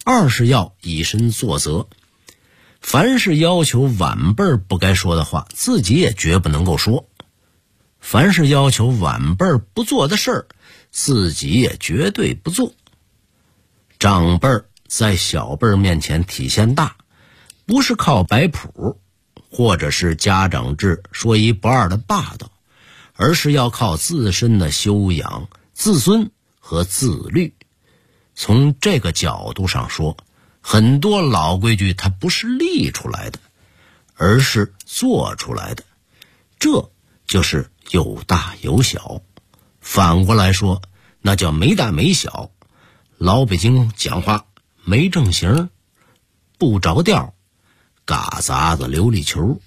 二是要以身作则，凡是要求晚辈不该说的话，自己也绝不能够说；凡是要求晚辈不做的事儿，自己也绝对不做。长辈在小辈面前体现大，不是靠摆谱或者是家长制说一不二的霸道，而是要靠自身的修养、自尊和自律。从这个角度上说，很多老规矩它不是立出来的，而是做出来的，这就是有大有小。反过来说，那叫没大没小。老北京讲话没正形，不着调，嘎杂子流里球。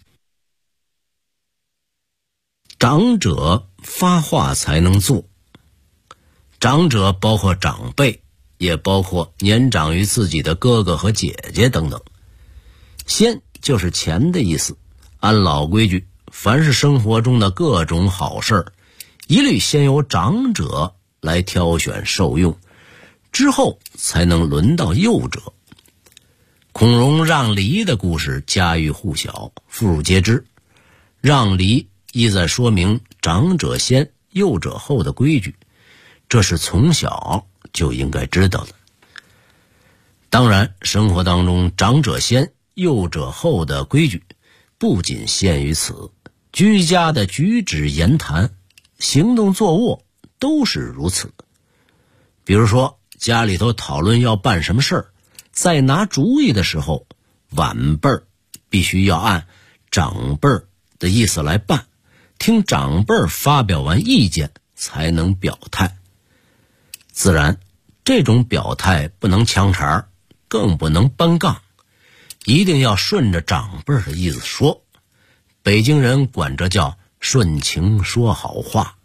长者发话才能做，长者包括长辈，也包括年长于自己的哥哥和姐姐等等。先就是钱的意思，按老规矩，凡是生活中的各种好事，一律先由长者来挑选受用，之后才能轮到幼者。孔融让梨的故事家喻户晓，妇孺皆知。让梨意在说明长者先幼者后的规矩，这是从小就应该知道的。当然，生活当中长者先幼者后的规矩不仅限于此，居家的举止言谈、行动坐卧都是如此。比如说家里头讨论要办什么事儿，在拿主意的时候，晚辈必须要按长辈的意思来办，听长辈发表完意见才能表态。自然，这种表态不能呛茬，更不能搬杠，一定要顺着长辈的意思说。北京人管这叫顺情说好话。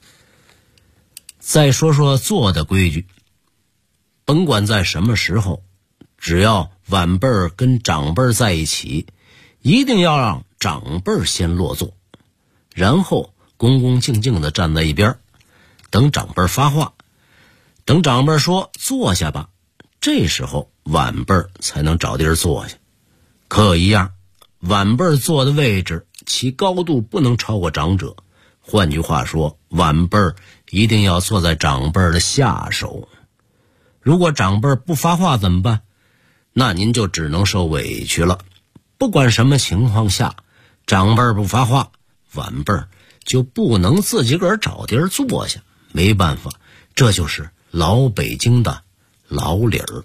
再说说做的规矩，甭管在什么时候，只要晚辈跟长辈在一起，一定要让长辈先落座，然后恭恭敬敬地站在一边，等长辈发话。等长辈说坐下吧，这时候晚辈才能找地儿坐下。可一样，晚辈坐的位置其高度不能超过长者，换句话说，晚辈一定要坐在长辈的下手。如果长辈不发话怎么办？那您就只能受委屈了。不管什么情况下，长辈不发话，晚辈就不能自己个儿找地儿坐下。没办法，这就是老北京的老理儿。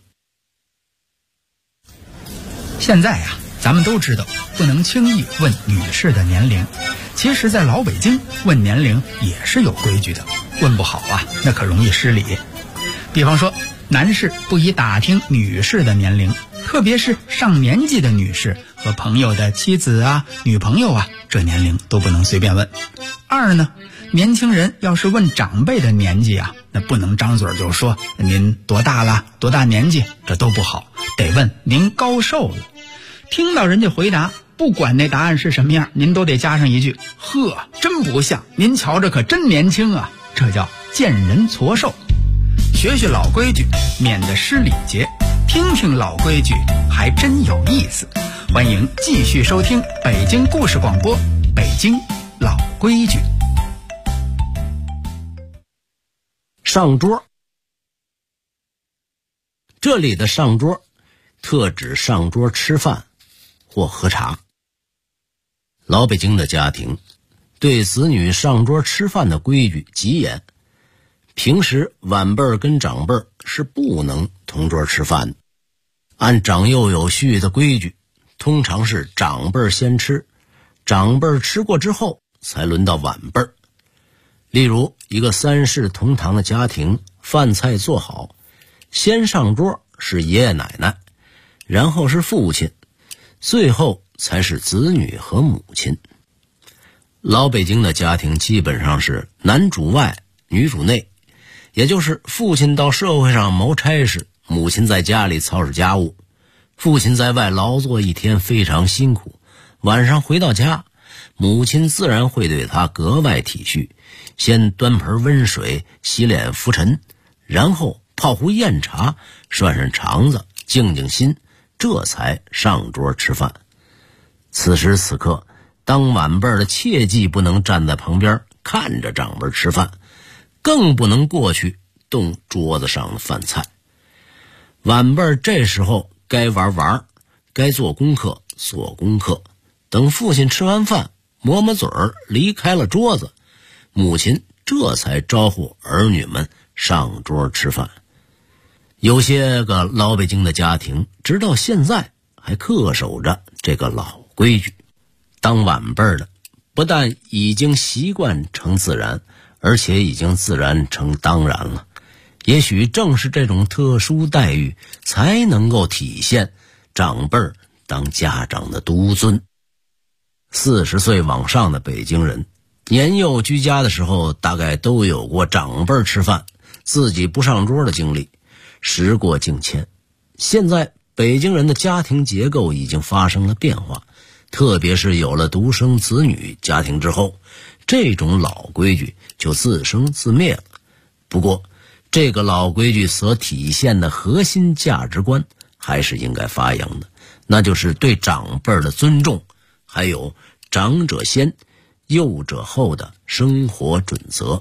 现在呀，咱们都知道不能轻易问女士的年龄，其实在老北京问年龄也是有规矩的，问不好啊，那可容易失礼。比方说，男士不宜打听女士的年龄，特别是上年纪的女士和朋友的妻子啊、女朋友啊，这年龄都不能随便问。二呢，年轻人要是问长辈的年纪啊，那不能张嘴就说您多大了、多大年纪，这都不好，得问您高寿了。听到人家回答，不管那答案是什么样，您都得加上一句：呵，真不像，您瞧着可真年轻啊。这叫见人矬寿。学学老规矩，免得失礼节，听听老规矩还真有意思。欢迎继续收听北京故事广播，北京老规矩。 上桌，这里的上桌特指上桌吃饭或喝茶。老北京的家庭对子女上桌吃饭的规矩极严，平时晚辈跟长辈是不能同桌吃饭的。按长幼有序的规矩，通常是长辈先吃，长辈吃过之后才轮到晚辈。例如一个三世同堂的家庭，饭菜做好，先上桌是爷爷奶奶，然后是父亲，最后才是子女和母亲。老北京的家庭基本上是男主外女主内，也就是父亲到社会上谋差事，母亲在家里操持家务。父亲在外劳作一天非常辛苦，晚上回到家，母亲自然会对他格外体恤，先端盆温水洗脸拂尘，然后泡壶酽茶，涮涮肠子， 静静心，这才上桌吃饭。此时此刻，当晚辈的切记不能站在旁边看着长辈吃饭，更不能过去动桌子上的饭菜。晚辈这时候该玩玩，该做功课做功课，等父亲吃完饭抹抹嘴儿离开了桌子，母亲这才招呼儿女们上桌吃饭。有些个老北京的家庭直到现在还恪守着这个老规矩，当晚辈的不但已经习惯成自然，而且已经自然成当然了。也许正是这种特殊待遇，才能够体现长辈当家长的独尊。40岁往上的北京人，年幼居家的时候，大概都有过长辈吃饭自己不上桌的经历。时过境迁，现在北京人的家庭结构已经发生了变化，特别是有了独生子女家庭之后，这种老规矩就自生自灭了。不过这个老规矩所体现的核心价值观还是应该发扬的，那就是对长辈的尊重，还有长者先幼者后的生活准则。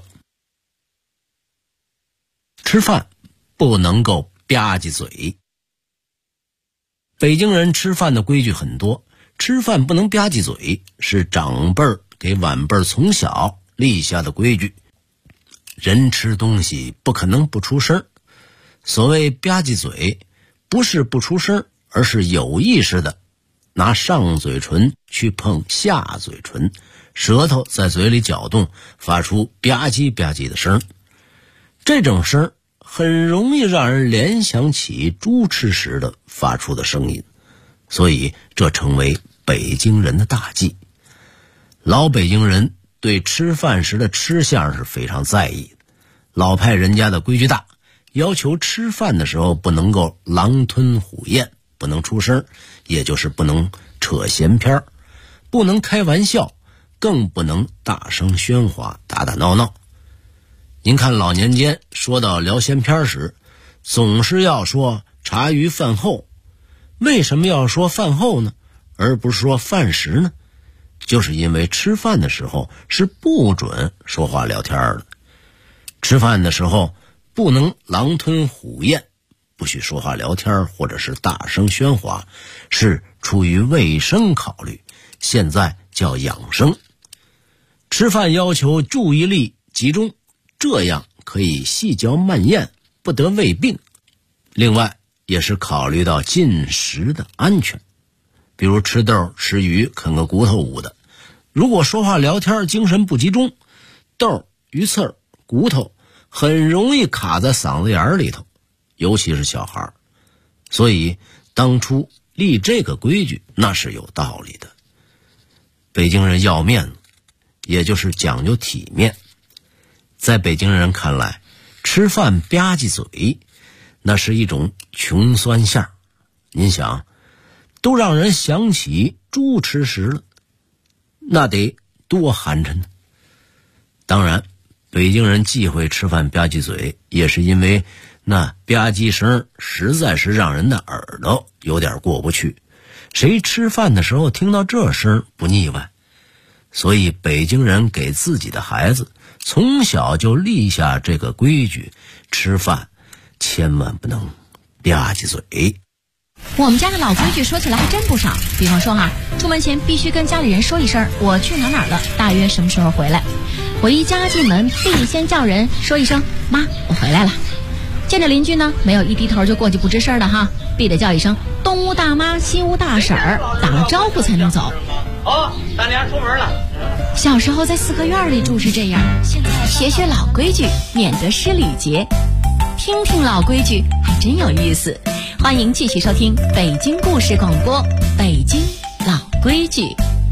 吃饭不能够吧唧嘴。北京人吃饭的规矩很多，吃饭不能吧唧嘴是长辈给晚辈从小立下的规矩。人吃东西不可能不出声，所谓吧唧嘴，不是不出声，而是有意识的拿上嘴唇去碰下嘴唇，舌头在嘴里搅动，发出吧唧吧唧的声。这种声很容易让人联想起猪吃时的发出的声音，所以这成为北京人的大忌。老北京人对吃饭时的吃相是非常在意的，老派人家的规矩大，要求吃饭的时候不能够狼吞虎咽，不能出声，也就是不能扯闲篇，不能开玩笑，更不能大声喧哗打打闹闹。您看老年间说到聊闲篇时，总是要说茶余饭后，为什么要说饭后呢，而不是说饭时呢？就是因为吃饭的时候是不准说话聊天的，吃饭的时候不能狼吞虎咽，不许说话聊天或者是大声喧哗，是出于卫生考虑，现在叫养生。吃饭要求注意力集中，这样可以细嚼慢咽，不得胃病。另外也是考虑到进食的安全，比如吃豆吃鱼啃个骨头捂的，如果说话聊天精神不集中，豆鱼刺骨头很容易卡在嗓子眼里头，尤其是小孩。所以当初立这个规矩那是有道理的。北京人要面子，也就是讲究体面。在北京人看来，吃饭吧唧嘴那是一种穷酸相。您想，都让人想起猪吃食了，那得多寒碜呢。当然北京人忌讳吃饭吧唧嘴，也是因为那吧唧声实在是让人的耳朵有点过不去，谁吃饭的时候听到这声不腻歪。所以北京人给自己的孩子从小就立下这个规矩，吃饭千万不能吧唧嘴。 我们家的老规矩说起来还真不少，比方说出门前必须跟家里人说一声我去哪儿了，大约什么时候回来。回家进门必先叫人说一声妈我回来了。见着邻居呢，没有一低头就过去不吱声的必得叫一声东屋大妈西屋大婶儿，打了招呼才能走。 大娘出门了。 小时候在四合院里住是这样，现在学学老规矩，免得失礼节。听听老规矩还真有意思。欢迎继续收听北京故事广播，北京老规矩。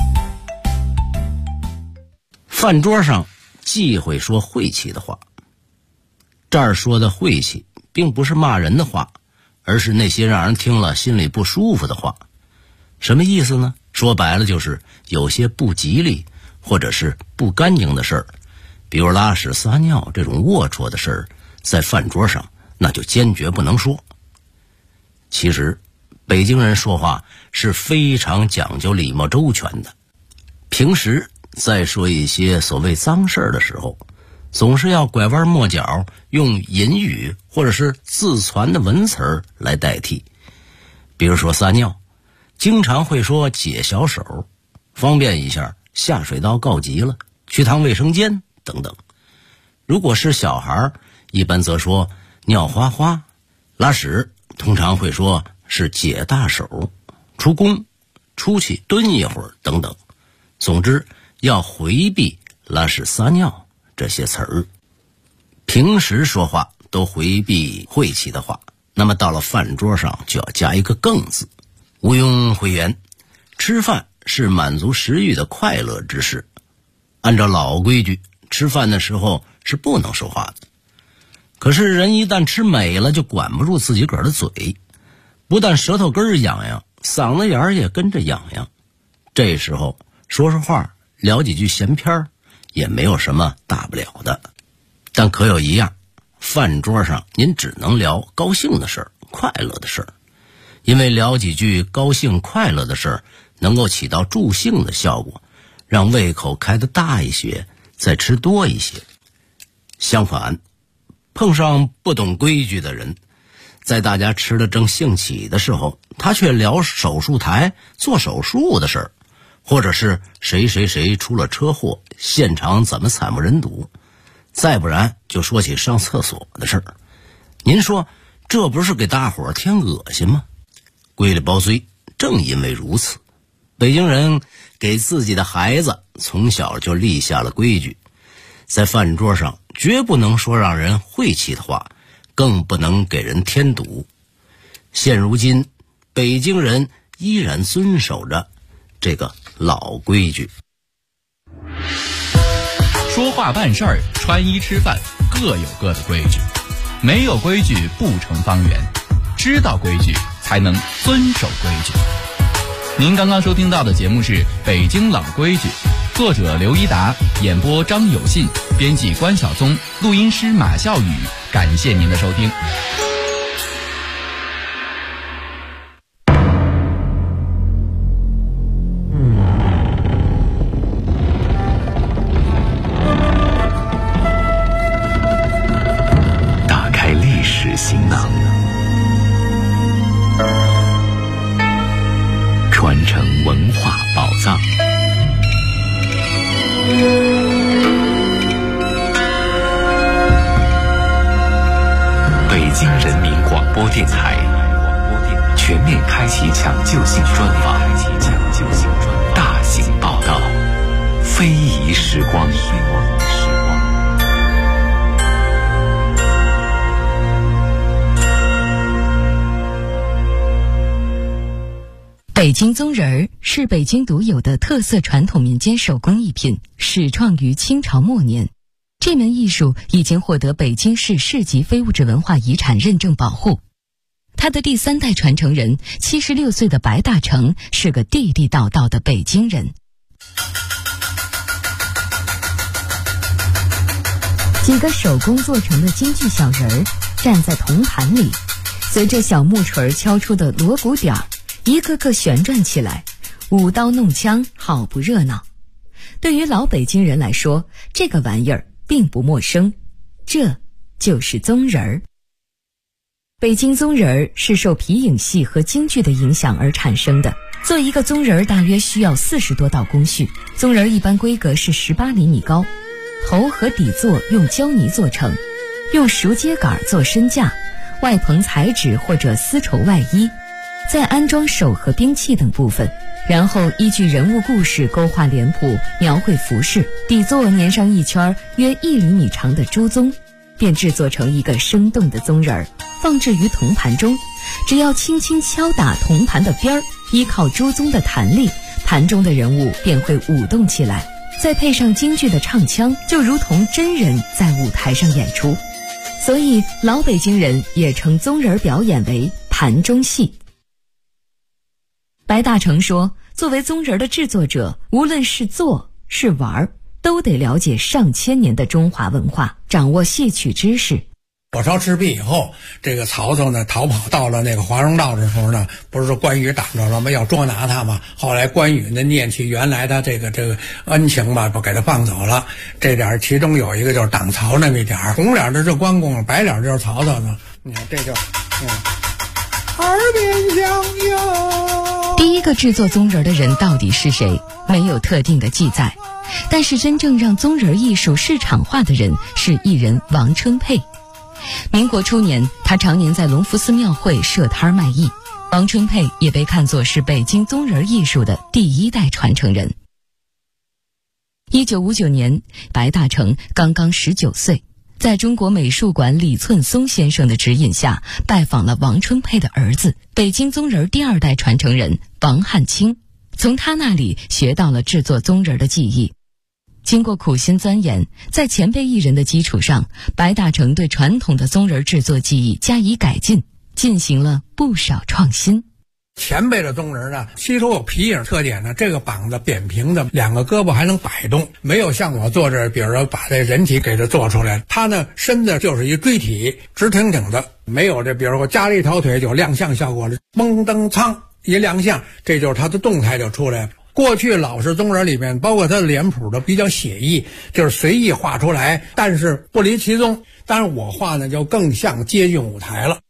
饭桌上忌讳说晦气的话，这儿说的晦气并不是骂人的话，而是那些让人听了心里不舒服的话。什么意思呢？说白了就是有些不吉利或者是不干净的事儿，比如拉屎撒尿这种龌龊的事儿，在饭桌上那就坚决不能说。其其实北京人说话是非常讲究礼貌周全的，平时在说一些所谓脏事儿的时候，总是要拐弯抹角，用隐语或者是自传的文词儿来代替。比如说撒尿，经常会说解小手，方便一下下水道告急了，去趟卫生间等等。如果是小孩，一般则说尿哗哗，拉屎通常会说是解大手，出宫出去蹲一会儿等等。总之要回避拉屎撒尿这些词儿。平时说话都回避晦气的话，那么到了饭桌上就要加一个更字。毋庸讳言，吃饭是满足食欲的快乐之事。按照老规矩，吃饭的时候是不能说话的。可是人一旦吃美了，就管不住自己个儿的嘴，不但舌头根儿痒痒，嗓子眼儿也跟着痒痒。这时候说说话，聊几句闲篇儿，也没有什么大不了的。但可有一样，饭桌上您只能聊高兴的事儿、快乐的事儿，因为聊几句高兴快乐的事儿能够起到助兴的效果，让胃口开得大一些，再吃多一些。相反，碰上不懂规矩的人，在大家吃得正兴起的时候，他却聊手术台做手术的事儿，或者是谁谁谁出了车祸，现场怎么惨不忍睹，再不然就说起上厕所的事儿。您说这不是给大伙儿添恶心吗？归里包堆，正因为如此，北京人给自己的孩子从小就立下了规矩，在饭桌上绝不能说让人晦气的话，更不能给人添堵。现如今北京人依然遵守着这个老规矩。 说话办事儿、穿衣吃饭各有各的规矩，没有规矩不成方圆，知道规矩才能遵守规矩。您刚刚收听到的节目是《北京老规矩》，作者刘一达，演播张有信，编辑关晓松，录音师马笑宇。感谢您的收听。 打开历史行囊，传承文化宝藏。北京人民广播电台全面开启抢救性专访，大型报道，非遗时光。 北京宗仁儿是北京独有的特色传统民间手工艺品，始创于清朝末年。这门艺术已经获得北京市市级非物质文化遗产认证保护。他的第3代传承人76岁的白大成是个地地道道的北京人。几个手工做成的京剧小人儿站在铜盘里，随着小木锤敲出的锣鼓点儿，一个个旋转起来，舞刀弄枪，好不热闹。对于老北京人来说，这个玩意儿并不陌生，这就是宗仁儿。北京宗仁儿是受皮影戏和京剧的影响而产生的。做一个宗仁儿大约需要40多道工序，宗仁儿一般规格是18厘米高，头和底座用胶泥做成，用熟秸秆做身架，外棚彩纸或者丝绸外衣，再安装手和兵器等部分，然后依据人物故事勾画脸谱，描绘服饰，底座粘上一圈约1厘米长的朱宗，便制作成一个生动的宗人儿，放置于铜盘中。只要轻轻敲打铜盘的边儿，依靠朱宗的弹力，盘中的人物便会舞动起来，再配上京剧的唱腔，就如同真人在舞台上演出。所以老北京人也称宗人表演为盘中戏。白大成说，作为宗人的制作者，无论是做是玩，都得了解上千年的中华文化，掌握戏曲知识。 火烧赤壁以后，这个曹操呢逃跑到了那个华容道的时候呢，不是说关羽挡着了吗？要捉拿他嘛。后来关羽呢念起原来他这个恩情吧，不给他放走了。这点其中有一个就是挡曹那么一点，红脸的是关公，白脸就是曹操呢。你看这就耳边响哟。 第一个制作宗人的人到底是谁？没有特定的记载，但是真正让宗人艺术市场化的人是艺人王春佩。民国初年，他常年在隆福寺庙会设摊卖艺。王春佩也被看作是北京宗人艺术的第一代传承人。1959年，白大成刚刚19岁，在中国美术馆李寸松先生的指引下，拜访了王春佩的儿子，北京宗人第二代传承人王汉卿，从他那里学到了制作宗人的技艺。经过苦心钻研，在前辈艺人的基础上，白大成对传统的宗人制作技艺加以改进，进行了不少创新。 前辈的宗人呢，吸收有皮影特点呢，这个膀子扁平的，两个胳膊还能摆动，没有像我做这，比如说把这人体给它做出来，他呢身子就是一锥体，直挺挺的，没有这，比如说加了一条腿就亮相效果了，蒙登苍一亮相，这就是他的动态就出来了。过去老式宗人里面，包括他的脸谱都比较写意，就是随意画出来，但是不离其宗。当然我画呢就更像接近舞台了。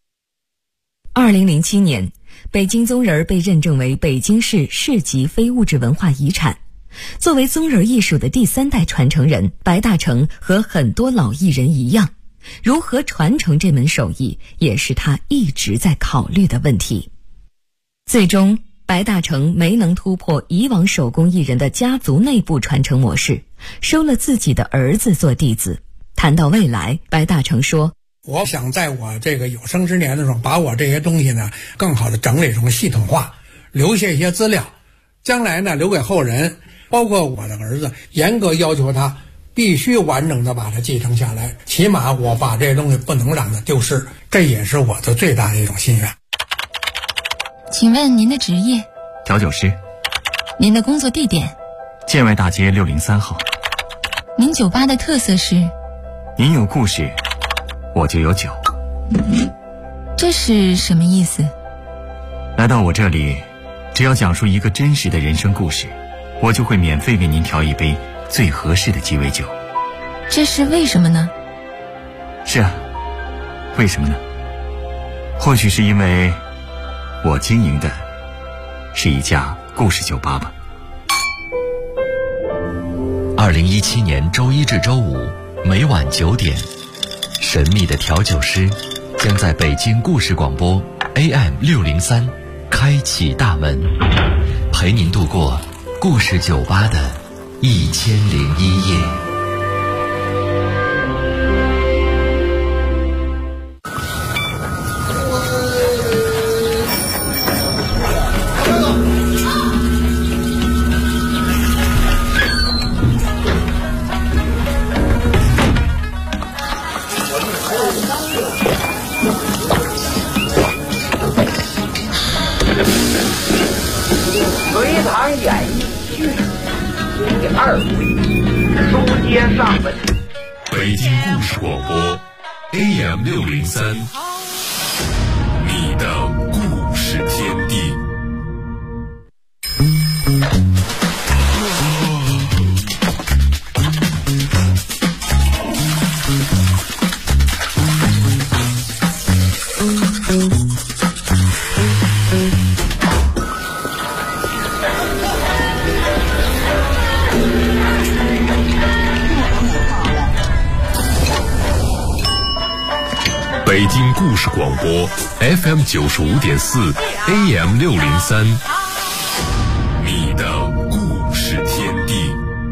2007年，北京宗人被认证为北京市市级非物质文化遗产。作为宗人艺术的第三代传承人，白大成和很多老艺人一样，如何传承这门手艺，也是他一直在考虑的问题。最终，白大成没能突破以往手工艺人的家族内部传承模式，收了自己的儿子做弟子。谈到未来，白大成说， 我想在我这个有生之年的时候，把我这些东西呢更好的整理成系统化，留下一些资料，将来呢留给后人，包括我的儿子，严格要求他必须完整的把它继承下来，起码我把这些东西不能让它丢失，这也是我的最大的一种心愿。 请问您的职业？ 调酒师。 您的工作地点？ 建外大街603号。 您酒吧的特色是？ 您有故事，我就有酒。 这是什么意思？ 来到我这里，只要讲述一个真实的人生故事，我就会免费为您调一杯最合适的鸡尾酒。 这是为什么呢？ 是啊，为什么呢？或许是因为我经营的是一家故事酒吧吧。 2017年周一至周五每晚9点，神秘的调酒师将在北京故事广播 AM603开启大门，陪您度过故事酒吧的1001夜。 隋唐演义剧第2回，书接上文。 北京故事广播 AM603，你的故事天地。北京故事广播 FM95.4 AM603，你的故事天地。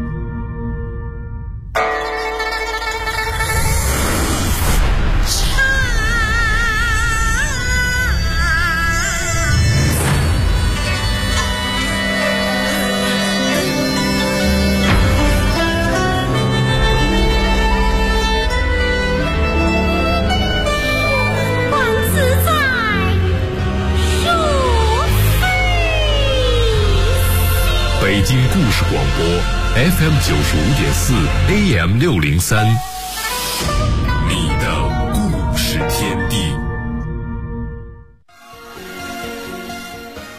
北京故事广播 FM95.4 AM603，你的故事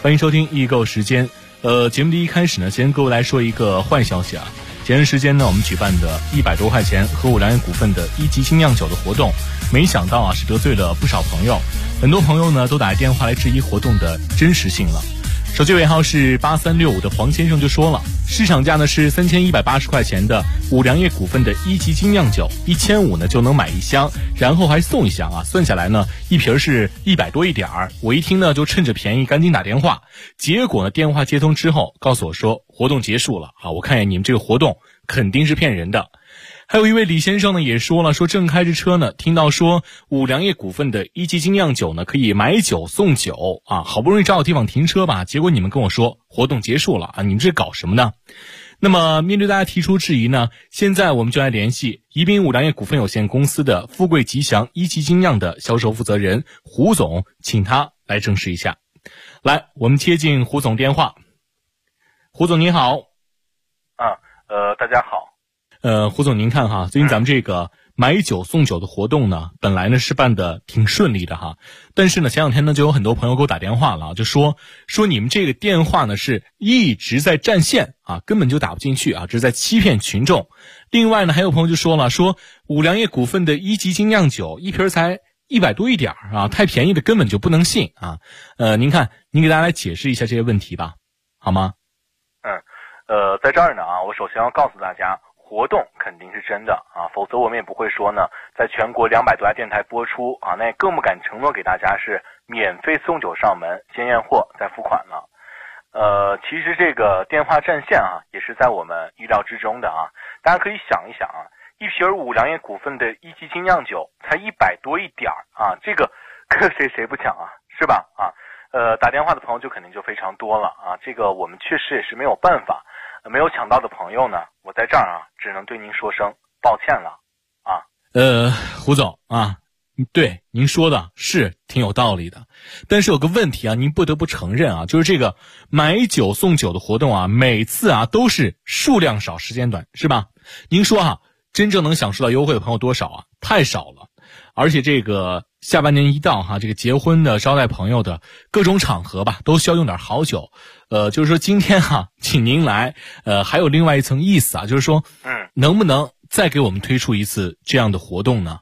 欢迎收听易购时间。节目的一开始呢，先跟各位来说一个坏消息啊。前段时间呢，我们举办的100多块钱和五粮液股份的1级精酿酒的活动，没想到啊是得罪了不少朋友，很多朋友呢都打电话来质疑活动的真实性了。手机尾号是8365的黄先生就说了，市场价呢是3180块钱的五粮液股份的1级精酿酒，1500呢就能买1箱，然后还送1箱啊，算下来呢一瓶是100多一点儿。我一听呢就趁着便宜赶紧打电话，结果呢电话接通之后告诉我说活动结束了啊，我看见你们这个活动肯定是骗人的。还有一位李先生呢也说了，说正开着车呢，听到说五粮液股份的1级精酿酒呢可以买酒送酒啊，好不容易找到地方停车吧，结果你们跟我说活动结束了啊，你们这搞什么呢？那么面对大家提出质疑呢，现在我们就来联系宜宾五粮液股份有限公司的富贵吉祥1级精酿的销售负责人胡总，请他来证实一下。来，我们接进胡总电话。胡总您好。 大家好。 胡总您看哈，最近咱们这个买酒送酒的活动呢，本来呢是办的挺顺利的哈，但是呢前两天呢就有很多朋友给我打电话了，就说你们这个电话呢是一直在占线啊，根本就打不进去啊，这是在欺骗群众。另外呢还有朋友就说了，说五粮液股份的1级精酿酒一瓶才100多一点啊，太便宜的根本就不能信啊。您看您给大家来解释一下这些问题吧，好吗？ 在这儿呢啊，我首先要告诉大家，活动肯定是真的啊，否则我们也不会说呢，在全国200多家电台播出啊，那也更不敢承诺给大家是免费送酒上门，先验货再付款了。其实这个电话占线啊，也是在我们意料之中的啊。大家可以想一想啊，一瓶五粮液股份的1级精酿酒才100多一点啊，这个谁不抢啊，是吧？啊，打电话的朋友就肯定就非常多了啊，这个我们确实也是没有办法。没有抢到的朋友呢，我在这儿啊，只能对您说声抱歉了啊。 胡总啊，对您说的是挺有道理的，但是有个问题啊，您不得不承认啊，就是这个买酒送酒的活动啊，每次啊都是数量少时间短，是吧？您说啊，真正能享受到优惠的朋友多少啊？太少了。而且这个下半年一到哈，这个结婚的、招待朋友的各种场合吧，都需要用点好酒。就是说今天哈，请您来，还有另外一层意思啊，就是说，能不能再给我们推出一次这样的活动呢？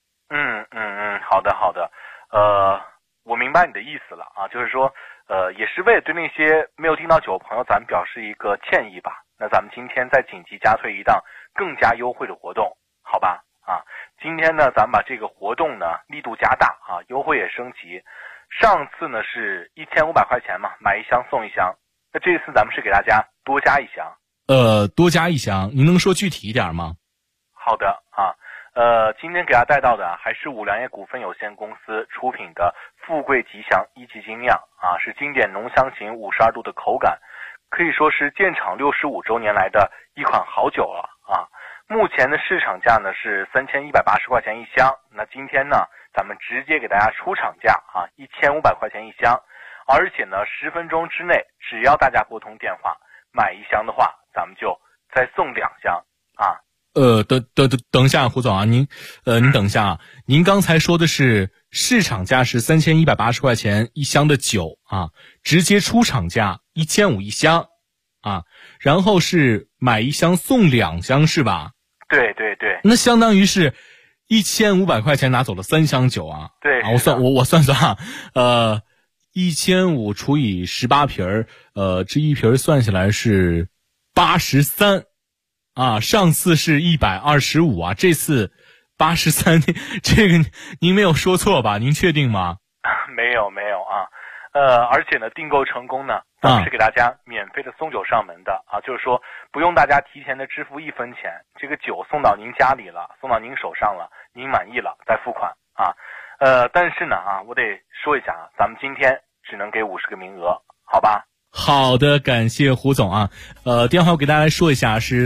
好的，我明白你的意思了啊，就是说，也是为了对那些没有订到酒的朋友，咱们表示一个歉意吧。那咱们今天再紧急加推一档更加优惠的活动，好吧？啊，今天呢，咱们把这个活动呢力度加大啊，优惠也升级。上次呢是1500块钱嘛，买1箱送1箱。那这次咱们是给大家多加1箱。 多加1箱，您能说具体一点吗？ 好的啊，今天给大家带到的还是五粮液股份有限公司出品的富贵吉祥1级精酿啊，是经典浓香型52度的口感，可以说是建厂65周年来的一款好酒了啊。目前的市场价呢是3180块钱1箱，那今天呢咱们直接给大家出厂价啊，1500块钱1箱，而且呢10分钟之内，只要大家拨通电话买1箱的话，咱们就再送2箱啊。 等一下，胡总啊，您等一下啊，您刚才说的是市场价是3180块钱1箱的酒啊，直接出厂价15001箱啊，然后是买1箱送2箱是吧？ 对， 那相当于是1500块钱拿走了3箱酒啊。 对啊，我算啊，1500除以18瓶这一瓶算下来是83啊，上次是125啊，这次83，这个您没有说错吧？您确定吗？ 没有啊，而且呢订购成功呢，咱们是给大家免费的送酒上门的啊，就是说不用大家提前的支付1分钱，这个酒送到您家里了，送到您手上了，您满意了再付款啊。但是呢啊，我得说一下啊，咱们今天只能给50个名额，好吧？ 好的，感谢胡总啊。电话我给大家来说一下，是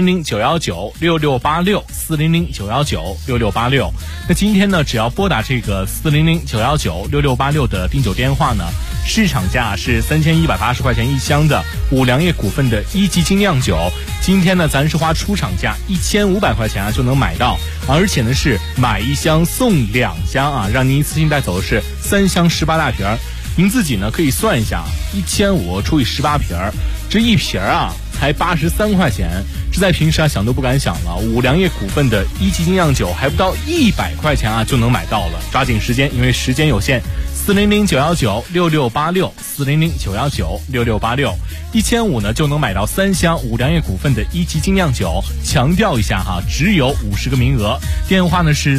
400-919-6686，400-919-6686。那今天呢，只要拨打这个400-919-6686的订酒电话呢，市场价是3180块钱1箱的五粮液股份的1级精酿酒。今天呢，咱是花出厂价1500块钱啊就能买到，而且呢是买1箱送2箱啊，让您一次性带走的是3箱18大瓶。 您自己呢可以算一下，1500除以18瓶，这一瓶啊才83块钱，这在平时啊想都不敢想了。五粮液股份的一级精酿酒还不到100块钱啊就能买到了，抓紧时间，因为时间有限。400-919-6686，400-919-6686，1500呢就能买到3箱五粮液股份的一级精酿酒。强调一下哈，只有50个名额。电话呢是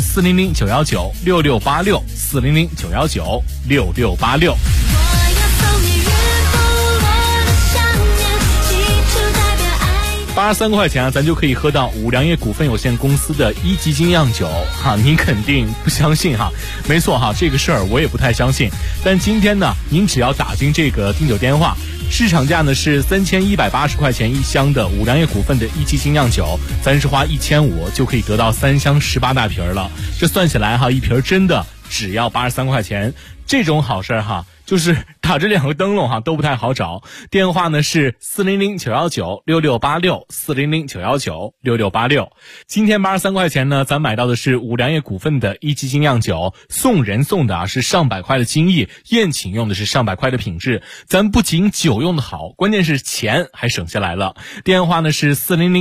400-919-6686，400-919-6686。83块钱啊，咱就可以喝到五粮液股份有限公司的一级精酿酒哈，您肯定不相信哈？没错哈，这个事儿我也不太相信。但今天呢，您只要打进这个订酒电话，市场价呢是3180块钱一箱的五粮液股份的一级精酿酒，咱是花1500就可以得到3箱18大瓶了。这算起来哈，一瓶真的只要83块钱，这种好事哈。就是打这2个灯笼哈都不太好找，电话呢是400-919-6686，400-919-6686。今天83块钱呢，咱买到的是五粮液股份的一级精酿酒，送人送的啊是上百块的精益，宴请用的是上百块的品质。咱不仅酒用的好，关键是钱还省下来了。电话呢是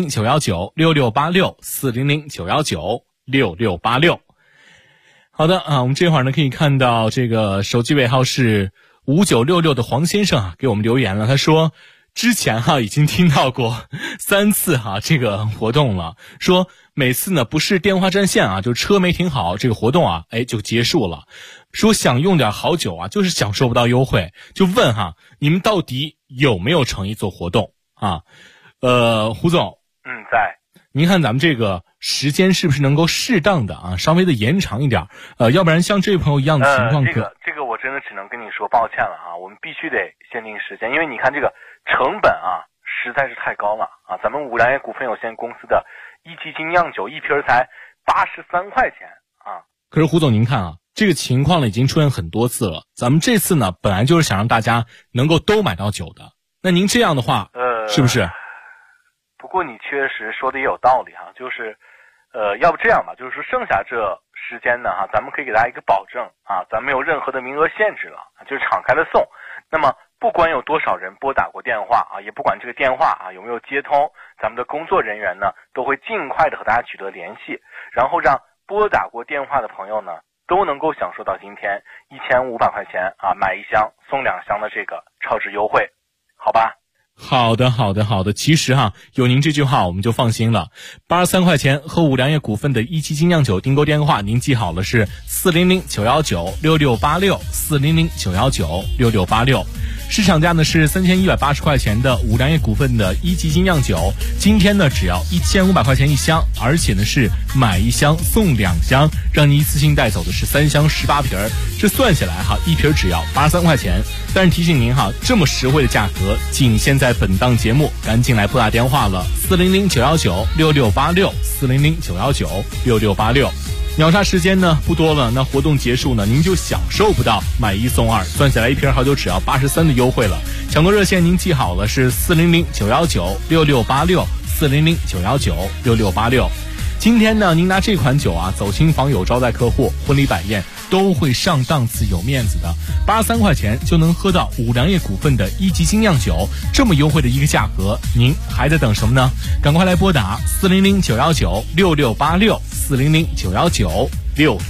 400-919-6686，400-919-6686。好的啊，我们这会儿呢可以看到这个手机尾号是5966的黄先生啊给我们留言了，他说之前哈已经听到过3次哈这个活动了，说每次呢不是电话占线啊，就车没停好，这个活动啊就结束了。说想用点好酒啊，就是享受不到优惠，就问哈你们到底有没有诚意做活动啊？胡总， 在。 您看咱们这个时间是不是能够适当的啊，稍微的延长一点？要不然像这位朋友一样的情况， 这个我真的只能跟你说抱歉了啊，我们必须得限定时间，因为你看这个成本啊实在是太高了啊，咱们五粮液股份有限公司的一级精酿酒一瓶才83块钱啊。 可是胡总您看啊，这个情况呢已经出现很多次了，咱们这次呢本来就是想让大家能够都买到酒的，那您这样的话是不是？ 不过你确实说的也有道理哈，就是要不这样吧，就是说剩下这时间呢哈，咱们可以给大家一个保证啊，咱没有任何的名额限制了，就是敞开的送。那么不管有多少人拨打过电话啊，也不管这个电话啊有没有接通，咱们的工作人员呢都会尽快的和大家取得联系，然后让拨打过电话的朋友呢都能够享受到今天1500块钱啊买1箱送2箱的这个超值优惠，好吧？ 好的。其实哈，有您这句话我们就放心了。83块钱和五粮液股份的一级精酿酒订购电话，您记好了是400-919-6686，400-919-6686。市场价呢是3180块钱的五粮液股份的一级精酿酒，今天呢只要1500块钱一箱，而且呢是买1箱送2箱，让您一次性带走的是3箱18瓶，这算下来哈，一瓶只要83块钱。但是提醒您哈，这么实惠的价格仅限在本档节目，赶紧来拨打电话了，400-919-6686，400-919-6686。秒杀时间呢不多了，那活动结束呢，您就享受不到买1送2，算下来一瓶好酒只要83的优惠了。抢购热线您记好了是400-919-6686，400-919-6686。今天呢，您拿这款酒啊走亲访友、招待客户、婚礼摆宴都会上档次、有面子的。83块钱就能喝到五粮液股份的一级精酿酒，这么优惠的一个价格，您还在等什么呢？赶快来拨打400-919-6686，400-919-6686。